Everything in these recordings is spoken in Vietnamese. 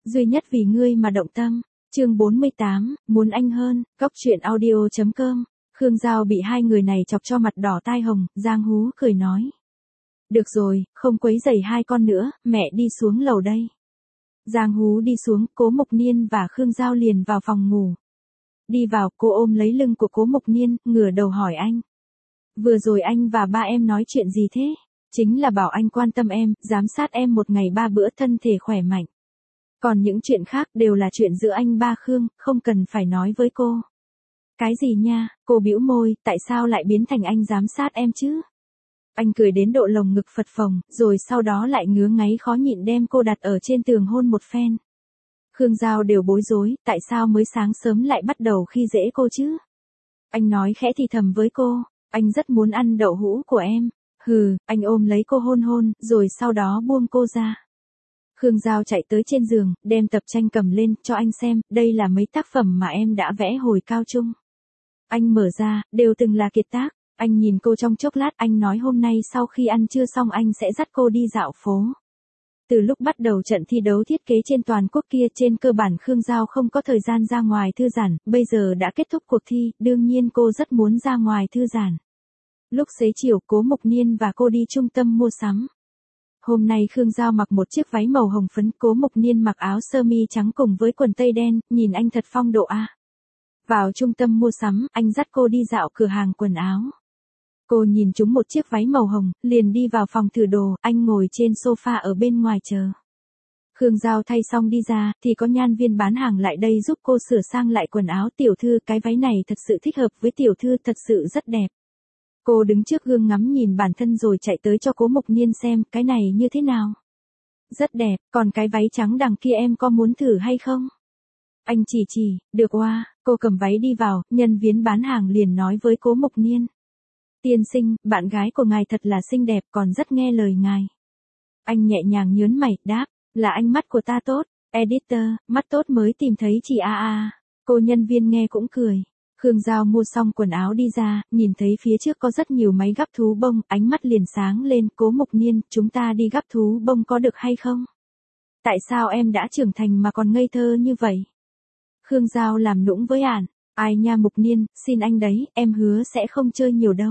duy nhất vì ngươi mà động tâm. Chương 48, muốn anh hơn, Cóc truyện audio.com. Khương Giao bị hai người này chọc cho mặt đỏ tai hồng, Giang Hú cười nói. Được rồi, không quấy rầy hai con nữa, mẹ đi xuống lầu đây. Giang Hú đi xuống, Cố Mục Niên và Khương Giao liền vào phòng ngủ. Đi vào, cô ôm lấy lưng của Cố Mục Niên, ngửa đầu hỏi anh. Vừa rồi anh và ba em nói chuyện gì thế? Chính là bảo anh quan tâm em, giám sát em một ngày 3 bữa, thân thể khỏe mạnh. Còn những chuyện khác đều là chuyện giữa anh ba Khương, không cần phải nói với cô. Cái gì nha, cô bĩu môi, tại sao lại biến thành anh giám sát em chứ? Anh cười đến độ lồng ngực phật phồng, rồi sau đó lại ngứa ngáy khó nhịn đem cô đặt ở trên tường hôn một phen. Khương Giao đều bối rối, tại sao mới sáng sớm lại bắt đầu khi dễ cô chứ? Anh nói khẽ thì thầm với cô, anh rất muốn ăn đậu hũ của em. Hừ, anh ôm lấy cô hôn hôn, rồi sau đó buông cô ra. Khương Giao chạy tới trên giường, đem tập tranh cầm lên, cho anh xem, đây là mấy tác phẩm mà em đã vẽ hồi cao trung. Anh mở ra, đều từng là kiệt tác. Anh nhìn cô trong chốc lát, anh nói hôm nay sau khi ăn trưa xong anh sẽ dắt cô đi dạo phố. Từ lúc bắt đầu trận thi đấu thiết kế trên toàn quốc kia, trên cơ bản Khương Giao không có thời gian ra ngoài thư giãn, bây giờ đã kết thúc cuộc thi, đương nhiên cô rất muốn ra ngoài thư giãn. Lúc xế chiều, Cố Mục Niên và cô đi trung tâm mua sắm. Hôm nay Khương Giao mặc một chiếc váy màu hồng phấn, Cố Mục Niên mặc áo sơ mi trắng cùng với quần tây đen, nhìn anh thật phong độ a. Vào trung tâm mua sắm, anh dắt cô đi dạo cửa hàng quần áo. Cô nhìn trúng một chiếc váy màu hồng, liền đi vào phòng thử đồ, anh ngồi trên sofa ở bên ngoài chờ. Khương Giao thay xong đi ra, thì có nhân viên bán hàng lại đây giúp cô sửa sang lại quần áo. Tiểu thư, cái váy này thật sự thích hợp với tiểu thư, thật sự rất đẹp. Cô đứng trước gương ngắm nhìn bản thân rồi chạy tới cho Cố Mục Niên xem, cái này như thế nào? Rất đẹp, còn cái váy trắng đằng kia em có muốn thử hay không? Anh chỉ, được oa, cô cầm váy đi vào, nhân viên bán hàng liền nói với Cố Mục Niên. Tiên sinh, bạn gái của ngài thật là xinh đẹp, còn rất nghe lời ngài. Anh nhẹ nhàng nhớn mày, đáp, là anh mắt của ta tốt, editor, mắt tốt mới tìm thấy chị a. Cô nhân viên nghe cũng cười. Khương Giao mua xong quần áo đi ra, nhìn thấy phía trước có rất nhiều máy gắp thú bông, ánh mắt liền sáng lên. Cố Mục Niên, chúng ta đi gắp thú bông có được hay không? Tại sao em đã trưởng thành mà còn ngây thơ như vậy? Khương Giao làm nũng với ản, ai nha Mục Niên, xin anh đấy, em hứa sẽ không chơi nhiều đâu.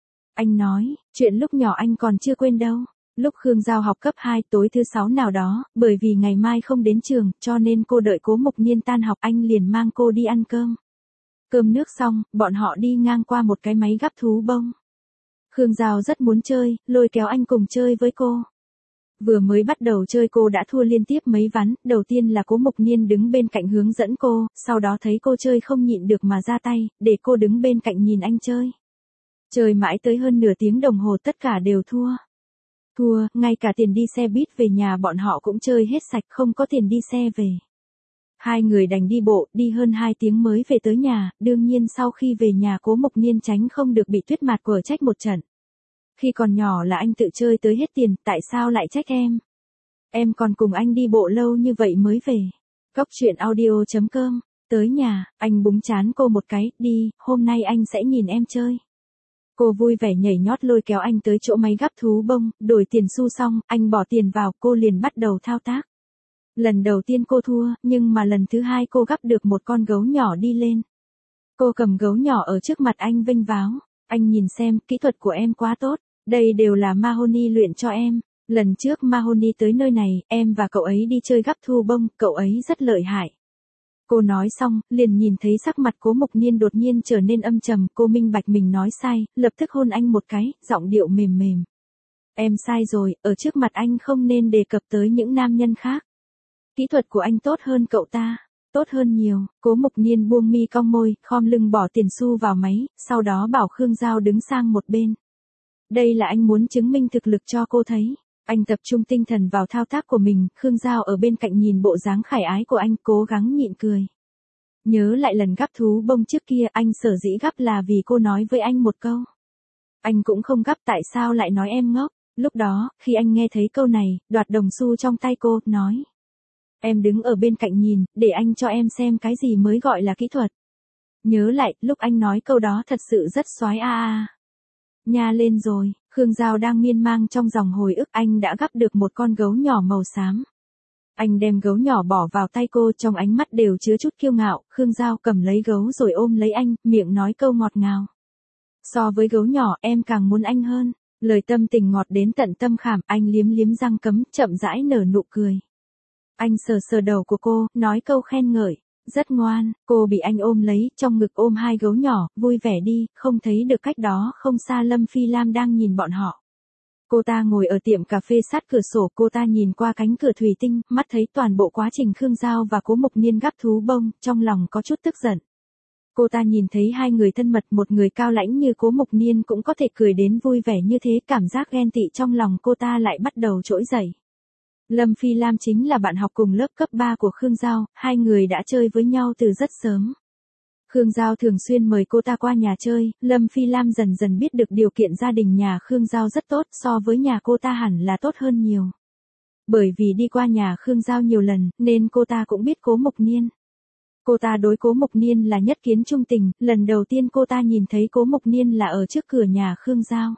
Anh nói, chuyện lúc nhỏ anh còn chưa quên đâu. Lúc Khương Giao học cấp 2 tối thứ 6 nào đó, bởi vì ngày mai không đến trường, cho nên cô đợi Cố Mục Niên tan học, anh liền mang cô đi ăn cơm. Cơm nước xong, bọn họ đi ngang qua một cái máy gắp thú bông. Khương Giao rất muốn chơi, lôi kéo anh cùng chơi với cô. Vừa mới bắt đầu chơi cô đã thua liên tiếp mấy ván, đầu tiên là Cố Mục Niên đứng bên cạnh hướng dẫn cô, sau đó thấy cô chơi không nhịn được mà ra tay, để cô đứng bên cạnh nhìn anh chơi. Chơi mãi tới hơn nửa tiếng đồng hồ tất cả đều thua. Ngay cả tiền đi xe buýt về nhà bọn họ cũng chơi hết sạch, không có tiền đi xe về. Hai người đành đi bộ, đi hơn 2 tiếng mới về tới nhà, đương nhiên sau khi về nhà Cố Mục Niên tránh không được bị Tuyết Mạt quở trách một trận. Khi còn nhỏ là anh tự chơi tới hết tiền, tại sao lại trách em? Em còn cùng anh đi bộ lâu như vậy mới về. Cóc truyện audio.com. Tới nhà, anh búng trán cô một cái, đi, hôm nay anh sẽ nhìn em chơi. Cô vui vẻ nhảy nhót lôi kéo anh tới chỗ máy gắp thú bông, đổi tiền xu xong, anh bỏ tiền vào, cô liền bắt đầu thao tác. Lần đầu tiên cô thua, nhưng mà lần thứ hai cô gắp được một con gấu nhỏ đi lên. Cô cầm gấu nhỏ ở trước mặt anh vênh váo. Anh nhìn xem, kỹ thuật của em quá tốt, đây đều là Mahoney luyện cho em. Lần trước Mahoney tới nơi này, em và cậu ấy đi chơi gắp thú bông, cậu ấy rất lợi hại. Cô nói xong, liền nhìn thấy sắc mặt Cố Mục Niên đột nhiên trở nên âm trầm, cô minh bạch mình nói sai, lập tức hôn anh một cái, giọng điệu mềm mềm. Em sai rồi, ở trước mặt anh không nên đề cập tới những nam nhân khác. Kỹ thuật của anh tốt hơn cậu ta, tốt hơn nhiều. Cố Mục Niên buông mi cong môi, khom lưng bỏ tiền xu vào máy, sau đó bảo Khương Giao đứng sang một bên. Đây là anh muốn chứng minh thực lực cho cô thấy. Anh tập trung tinh thần vào thao tác của mình, Khương Giao ở bên cạnh nhìn bộ dáng khải ái của anh, cố gắng nhịn cười. Nhớ lại lần gắp thú bông trước kia, anh sở dĩ gắp là vì cô nói với anh một câu. Anh cũng không gắp, tại sao lại nói em ngốc? Lúc đó, khi anh nghe thấy câu này, đoạt đồng xu trong tay cô, nói. Em đứng ở bên cạnh nhìn, để anh cho em xem cái gì mới gọi là kỹ thuật. Nhớ lại, lúc anh nói câu đó thật sự rất xoái a. Nha lên rồi, Khương Giao đang miên man trong dòng hồi ức, anh đã gắp được một con gấu nhỏ màu xám. Anh đem gấu nhỏ bỏ vào tay cô, trong ánh mắt đều chứa chút kiêu ngạo. Khương Giao cầm lấy gấu rồi ôm lấy anh, miệng nói câu ngọt ngào. So với gấu nhỏ, em càng muốn anh hơn. Lời tâm tình ngọt đến tận tâm khảm, anh liếm liếm răng cấm, chậm rãi nở nụ cười. Anh sờ sờ đầu của cô, nói câu khen ngợi. Rất ngoan. Cô bị anh ôm lấy, trong ngực ôm hai gấu nhỏ, vui vẻ đi. Không thấy được cách đó không xa Lâm Phi Lam đang nhìn bọn họ. Cô ta ngồi ở tiệm cà phê sát cửa sổ, cô ta nhìn qua cánh cửa thủy tinh, mắt thấy toàn bộ quá trình Khương Giao và Cố Mục Niên gắp thú bông, trong lòng có chút tức giận. Cô ta nhìn thấy hai người thân mật, một người cao lãnh như Cố Mục Niên cũng có thể cười đến vui vẻ như thế, cảm giác ghen tị trong lòng cô ta lại bắt đầu trỗi dậy. Lâm Phi Lam chính là bạn học cùng lớp cấp 3 của Khương Giao, hai người đã chơi với nhau từ rất sớm. Khương Giao thường xuyên mời cô ta qua nhà chơi, Lâm Phi Lam dần dần biết được điều kiện gia đình nhà Khương Giao rất tốt, so với nhà cô ta hẳn là tốt hơn nhiều. Bởi vì đi qua nhà Khương Giao nhiều lần, nên cô ta cũng biết Cố Mục Niên. Cô ta đối Cố Mục Niên là nhất kiến trung tình, lần đầu tiên cô ta nhìn thấy Cố Mục Niên là ở trước cửa nhà Khương Giao.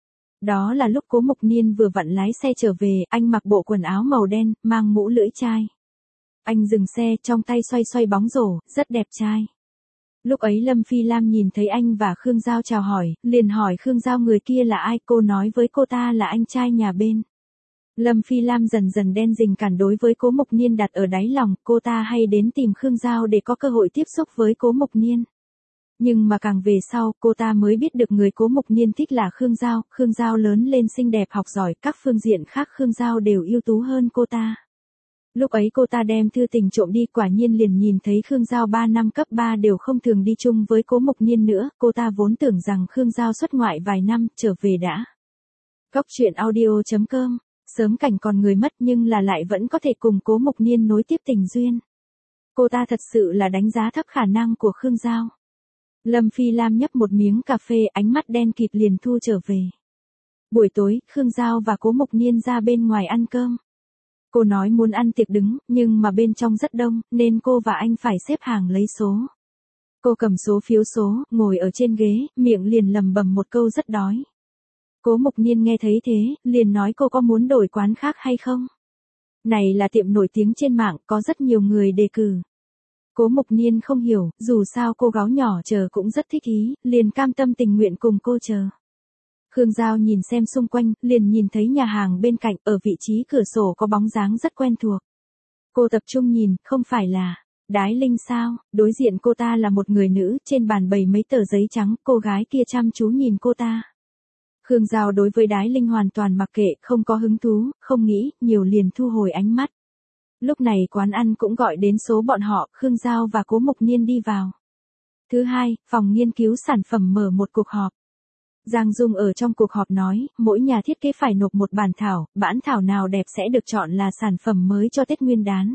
Đó là lúc Cố Mục Niên vừa vặn lái xe trở về, anh mặc bộ quần áo màu đen, mang mũ lưỡi chai. Anh dừng xe, trong tay xoay xoay bóng rổ, rất đẹp trai. Lúc ấy Lâm Phi Lam nhìn thấy anh và Khương Giao chào hỏi, liền hỏi Khương Giao người kia là ai, cô nói với cô ta là anh trai nhà bên. Lâm Phi Lam dần dần đen rình cản đối với Cố Mục Niên đặt ở đáy lòng, cô ta hay đến tìm Khương Giao để có cơ hội tiếp xúc với Cố Mục Niên. Nhưng mà càng về sau, cô ta mới biết được người Cố Mục Niên thích là Khương Giao lớn lên xinh đẹp học giỏi, các phương diện khác Khương Giao đều ưu tú hơn cô ta. Lúc ấy cô ta đem thư tình trộm đi, quả nhiên liền nhìn thấy Khương Giao 3 năm cấp 3 đều không thường đi chung với Cố Mục Niên nữa, cô ta vốn tưởng rằng Khương Giao xuất ngoại vài năm, trở về đã. Góc truyện audio.com, sớm cảnh còn người mất nhưng là lại vẫn có thể cùng Cố Mục Niên nối tiếp tình duyên. Cô ta thật sự là đánh giá thấp khả năng của Khương Giao. Lâm Phi Lam nhấp một miếng cà phê, ánh mắt đen kịt liền thu trở về. Buổi tối, Khương Giao và Cố Mục Niên ra bên ngoài ăn cơm. Cô nói muốn ăn tiệc đứng, nhưng mà bên trong rất đông, nên cô và anh phải xếp hàng lấy số. Cô cầm số phiếu số, ngồi ở trên ghế, miệng liền lầm bầm một câu rất đói. Cố Mục Niên nghe thấy thế, liền nói cô có muốn đổi quán khác hay không? Này là tiệm nổi tiếng trên mạng, có rất nhiều người đề cử. Cố Mục Niên không hiểu, dù sao cô gái nhỏ chờ cũng rất thích ý, liền cam tâm tình nguyện cùng cô chờ. Khương Giao nhìn xem xung quanh, liền nhìn thấy nhà hàng bên cạnh, ở vị trí cửa sổ có bóng dáng rất quen thuộc. Cô tập trung nhìn, không phải là Đái Linh sao? Đối diện cô ta là một người nữ, trên bàn bày mấy tờ giấy trắng, cô gái kia chăm chú nhìn cô ta. Khương Giao đối với Đái Linh hoàn toàn mặc kệ, không có hứng thú, không nghĩ, nhiều liền thu hồi ánh mắt. Lúc này quán ăn cũng gọi đến số bọn họ, Khương Giao và Cố Mục Niên đi vào. Thứ hai, phòng nghiên cứu sản phẩm mở một cuộc họp. Giang Dung ở trong cuộc họp nói, mỗi nhà thiết kế phải nộp một bản thảo nào đẹp sẽ được chọn là sản phẩm mới cho Tết Nguyên đán.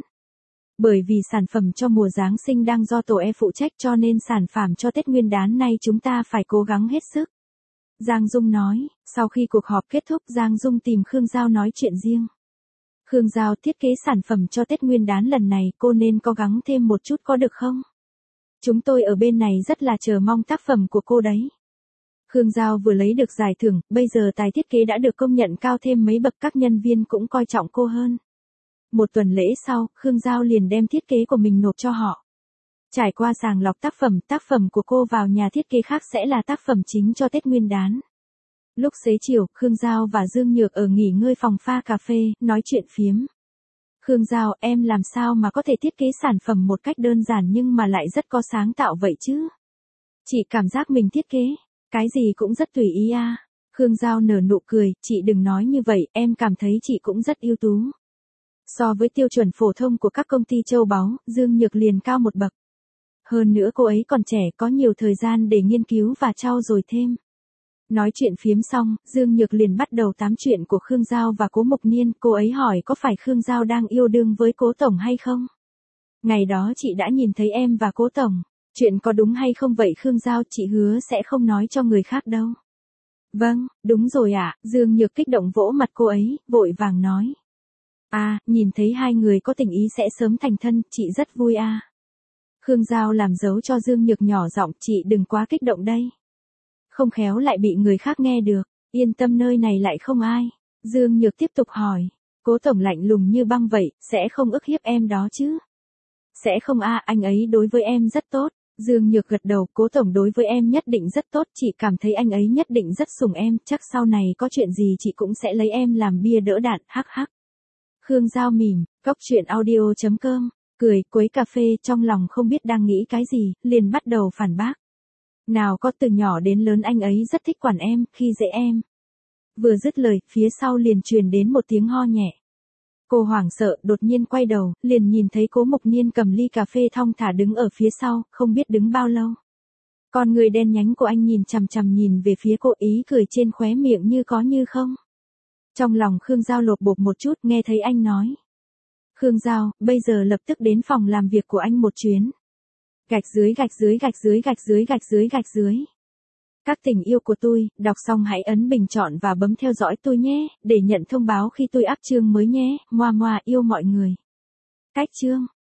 Bởi vì sản phẩm cho mùa Giáng sinh đang do tổ E phụ trách cho nên sản phẩm cho Tết Nguyên đán nay chúng ta phải cố gắng hết sức. Giang Dung nói, sau khi cuộc họp kết thúc Giang Dung tìm Khương Giao nói chuyện riêng. Khương Giao, thiết kế sản phẩm cho Tết Nguyên đán lần này cô nên cố gắng thêm một chút có được không? Chúng tôi ở bên này rất là chờ mong tác phẩm của cô đấy. Khương Giao vừa lấy được giải thưởng, bây giờ tài thiết kế đã được công nhận cao thêm mấy bậc, các nhân viên cũng coi trọng cô hơn. Một tuần lễ sau, Khương Giao liền đem thiết kế của mình nộp cho họ. Trải qua sàng lọc tác phẩm của cô vào nhà thiết kế khác sẽ là tác phẩm chính cho Tết Nguyên đán. Lúc xế chiều, Khương Giao và Dương Nhược ở nghỉ ngơi phòng pha cà phê, nói chuyện phiếm. Khương Giao, em làm sao mà có thể thiết kế sản phẩm một cách đơn giản nhưng mà lại rất có sáng tạo vậy chứ? Chị cảm giác mình thiết kế, cái gì cũng rất tùy ý à. Khương Giao nở nụ cười, chị đừng nói như vậy, em cảm thấy chị cũng rất ưu tú. So với tiêu chuẩn phổ thông của các công ty châu báu, Dương Nhược liền cao một bậc. Hơn nữa cô ấy còn trẻ, có nhiều thời gian để nghiên cứu và trau dồi thêm. Nói chuyện phiếm xong, Dương Nhược liền bắt đầu tám chuyện của Khương Giao và Cố Mục Niên, cô ấy hỏi có phải Khương Giao đang yêu đương với Cố Tổng hay không? Ngày đó chị đã nhìn thấy em và Cố Tổng, chuyện có đúng hay không vậy Khương Giao, chị hứa sẽ không nói cho người khác đâu. Vâng, đúng rồi ạ, Dương Nhược kích động vỗ mặt cô ấy, vội vàng nói. À, nhìn thấy hai người có tình ý sẽ sớm thành thân, chị rất vui à. Khương Giao làm dấu cho Dương Nhược nhỏ giọng, chị đừng quá kích động đây. Không khéo lại bị người khác nghe được, yên tâm nơi này lại không ai. Dương Nhược tiếp tục hỏi, Cố tổng lạnh lùng như băng vậy, sẽ không ức hiếp em đó chứ? Sẽ không anh ấy đối với em rất tốt. Dương Nhược gật đầu, cố tổng đối với em nhất định rất tốt, chị cảm thấy anh ấy nhất định rất sủng em, chắc sau này có chuyện gì chị cũng sẽ lấy em làm bia đỡ đạn, hắc hắc. Khương Giao mỉm, cốc truyện audio.com, cười, quấy cà phê, trong lòng không biết đang nghĩ cái gì, liền bắt đầu phản bác. Nào có, từ nhỏ đến lớn anh ấy rất thích quản em, khi dễ em. Vừa dứt lời, phía sau liền truyền đến một tiếng ho nhẹ. Cô hoảng sợ, đột nhiên quay đầu, liền nhìn thấy Cố Mục Niên cầm ly cà phê thong thả đứng ở phía sau, không biết đứng bao lâu. Con người đen nhánh của anh nhìn chằm chằm nhìn về phía cô, ý cười trên khóe miệng như có như không. Trong lòng Khương Giao lột bột một chút, nghe thấy anh nói. Khương Giao, bây giờ lập tức đến phòng làm việc của anh một chuyến. Gạch dưới gạch dưới gạch dưới gạch dưới gạch dưới gạch dưới. Các tình yêu của tôi, đọc xong hãy ấn bình chọn và bấm theo dõi tôi nhé, để nhận thông báo khi tôi up chương mới nhé, moa moa yêu mọi người. Cách chương.